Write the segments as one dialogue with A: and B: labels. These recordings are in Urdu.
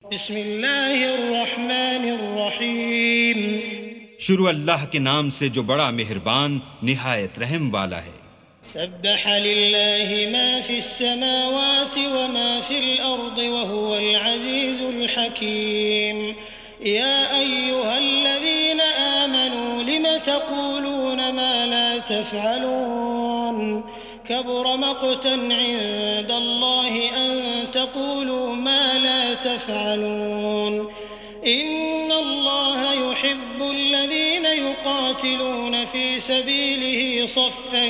A: بسم اللہ الرحمن الرحیم
B: شروع اللہ کے نام سے جو بڑا مہربان نہایت رحم والا ہے۔
A: سبح للہ ما فی السماوات وما فی الارض وهو العزیز الحکیم یا ایہا الذین آمنوا لم تقولون ما لا تفعلون كبر مقتا عند الله أن تقولوا ما لا تفعلون إن الله يحب الذين يقاتلون في سبيله صفا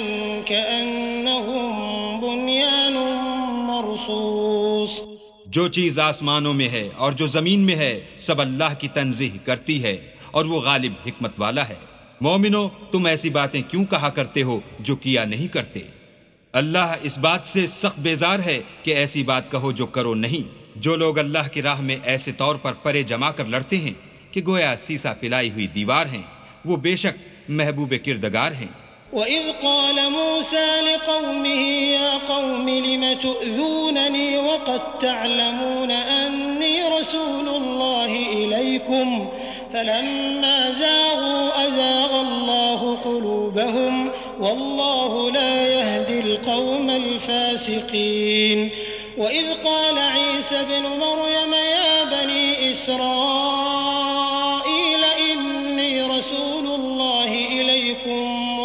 A: كأنهم بنيان مرصوص۔
B: جو چیز آسمانوں میں ہے اور جو زمین میں ہے سب اللہ کی تنزیہ کرتی ہے اور وہ غالب حکمت والا ہے۔ مومنو، تم ایسی باتیں کیوں کہا کرتے ہو جو کیا نہیں کرتے؟ اللہ اس بات سے سخت بیزار ہے کہ ایسی بات کہو جو کرو نہیں۔ جو لوگ اللہ کی راہ میں ایسے طور پر پرے جما کر لڑتے ہیں کہ گویا سیسا پلائی ہوئی دیوار ہیں، وہ بے شک محبوب کردگار ہیں۔
A: وَإِذْ قَالَ مُوسَى لِقَوْمِهِ يَا قَوْمِ لِمَ تُؤْذُونَنِي وَقَدْ تَعْلَمُونَ أَنِّي رَسُولُ اللَّهِ إِلَيْكُمْ فَلَمَّا زَاغُوا أَزَاغَ اللَّهُ قُلُوبَهُمْ وَاللَّهُ لَا يَهْدِي الْقَوْمَ الْفَاسِقِينَ وَإِذْ قَالَ عِيسَى ابْنُ مَرْيَمَ يَا بَنِي إِسْرَائِيلَ إِنِّي رَسُولُ اللَّهِ إِلَيْكُمْ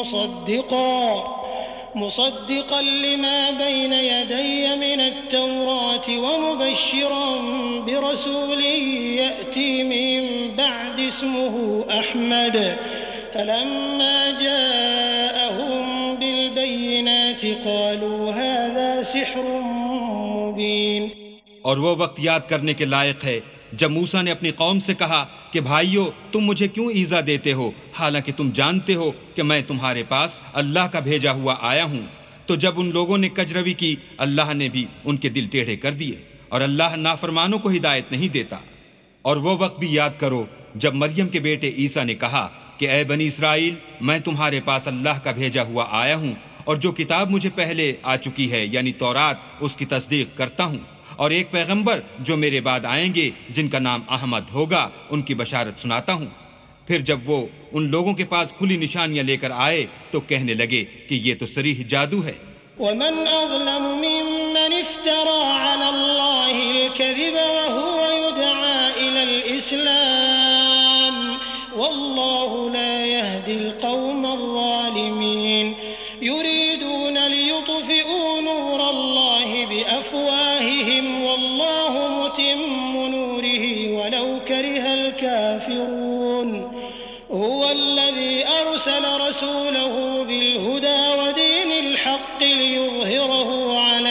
A: مصدقا لما بين يدي من التوراة ومبشرا برسول يأتي من بعد اسمه أحمد فلما جاءهم بالبينات قالوا هذا سحر مبين۔
B: اور وہ وقت یاد کرنے کے لائق ہے جب موسیٰ نے اپنی قوم سے کہا کہ بھائیو، تم مجھے کیوں ایذا دیتے ہو حالانکہ تم جانتے ہو کہ میں تمہارے پاس اللہ کا بھیجا ہوا آیا ہوں۔ تو جب ان لوگوں نے کجروی کی، اللہ نے بھی ان کے دل ٹیڑھے کر دیے، اور اللہ نافرمانوں کو ہدایت نہیں دیتا۔ اور وہ وقت بھی یاد کرو جب مریم کے بیٹے عیسیٰ نے کہا کہ اے بنی اسرائیل، میں تمہارے پاس اللہ کا بھیجا ہوا آیا ہوں، اور جو کتاب مجھے پہلے آ چکی ہے یعنی تورات، اس کی تصدیق کرتا ہوں، اور ایک پیغمبر جو میرے بعد آئیں گے جن کا نام احمد ہوگا، ان کی بشارت سناتا ہوں۔ پھر جب وہ ان لوگوں کے پاس کھلی نشانیاں لے کر آئے تو کہنے لگے کہ یہ تو صریح جادو ہے۔
A: ومن أظلم ممن افترى على الله الكذب وهو يدعى إلى الإسلام والله لا يهدي القوم الظالمين يريدون ليطفئوا نور الله بأفواههم والله متم نوره ولو كره الكافرون هو الذي أرسل رسوله بالهدى ودين الحق ليظهره على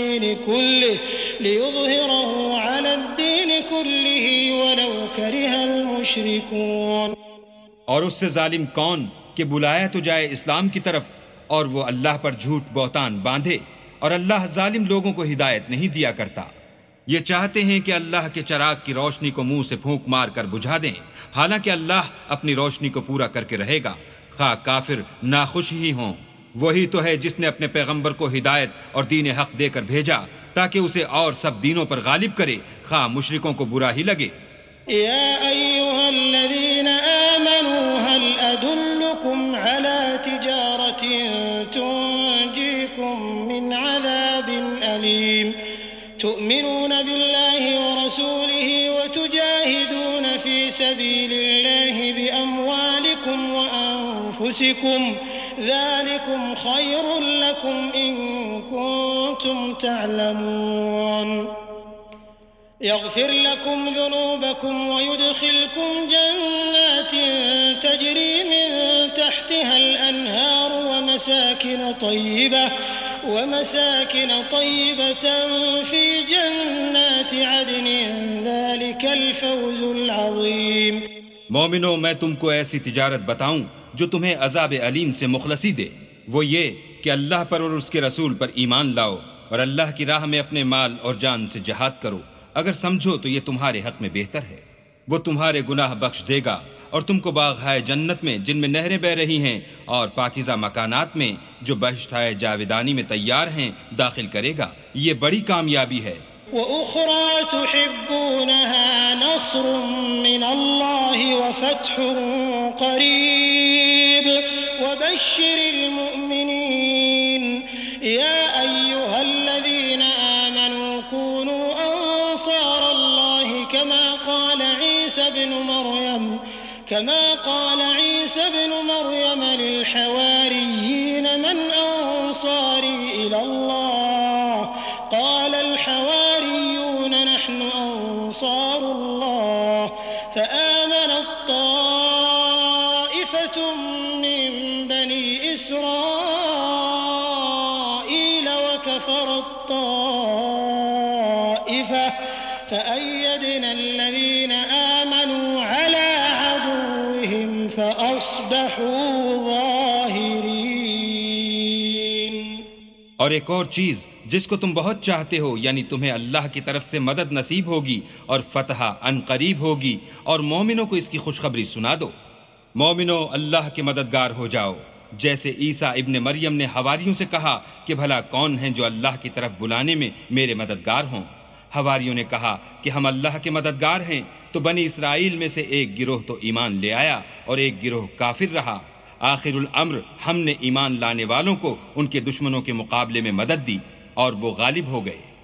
A: الدين كله ولو كره المشركون۔
B: اور اس سے ظالم کون کہ بلایا تو جائے اسلام کی طرف اور وہ اللہ پر جھوٹ بہتان باندھے، اور اللہ ظالم لوگوں کو ہدایت نہیں دیا کرتا۔ یہ چاہتے ہیں کہ اللہ کے چراغ کی روشنی کو منہ سے پھونک مار کر بجھا دیں، حالانکہ اللہ اپنی روشنی کو پورا کر کے رہے گا، خواہ کافر ناخوش ہی ہوں۔ وہی تو ہے جس نے اپنے پیغمبر کو ہدایت اور دین حق دے کر بھیجا تاکہ اسے اور سب دینوں پر غالب کرے، خواہ مشرکوں کو برا ہی لگے۔
A: یا ایھا الذین آمنوا هل ادلکم علی تجارۃ تنجیکم من عذاب علیم تؤمنون بالله ورسوله وتجاهدون في سبيل الله بأموالكم وأنفسكم ذلكم خير لكم إن كنتم تعلمون يغفر لكم ذنوبكم ويدخلكم جنات تجري من تحتها الأنهار ومساكن طيبة في جنات عدن ذلك الفوز العظيم۔
B: مومنو، میں تم کو ایسی تجارت بتاؤں جو تمہیں عذاب علیم سے مخلصی دے، وہ یہ کہ اللہ پر اور اس کے رسول پر ایمان لاؤ اور اللہ کی راہ میں اپنے مال اور جان سے جہاد کرو، اگر سمجھو تو یہ تمہارے حق میں بہتر ہے۔ وہ تمہارے گناہ بخش دے گا اور تم کو باغ جنت میں جن میں نہریں بہ رہی ہیں اور پاکیزہ مکانات میں جو بہشت جاودانی میں تیار ہیں داخل کرے گا۔ یہ بڑی کامیابی ہے۔
A: وَأُخْرَى تُحِبُّونَهَا نصر من الله وفتح قريب وبشر المؤمنين يا أيها الذين آمنوا كونوا أنصار الله كما قال عيسى بن مريم للحواريين من أنصاري إلى الله قال الحواريون نحن أنصار الله فآمنت طائفة من بني إسرائيل وكفرت طائفة فأيدنا الذين آمنوا على عدوهم فأصبحوا ظاهرين۔
B: اور ایک اور چیز جس کو تم بہت چاہتے ہو، یعنی تمہیں اللہ کی طرف سے مدد نصیب ہوگی اور فتح ان قریب ہوگی، اور مومنوں کو اس کی خوشخبری سنا دو۔ مومنوں اللہ کے مددگار ہو جاؤ، جیسے عیسیٰ ابن مریم نے حواریوں سے کہا کہ بھلا کون ہیں جو اللہ کی طرف بلانے میں میرے مددگار ہوں؟ حواریوں نے کہا کہ ہم اللہ کے مددگار ہیں۔ تو بنی اسرائیل میں سے ایک گروہ تو ایمان لے آیا اور ایک گروہ کافر رہا۔ آخر الامر ہم نے ایمان لانے والوں کو ان کے دشمنوں کے مقابلے میں مدد دی اور وہ غالب ہو گئے۔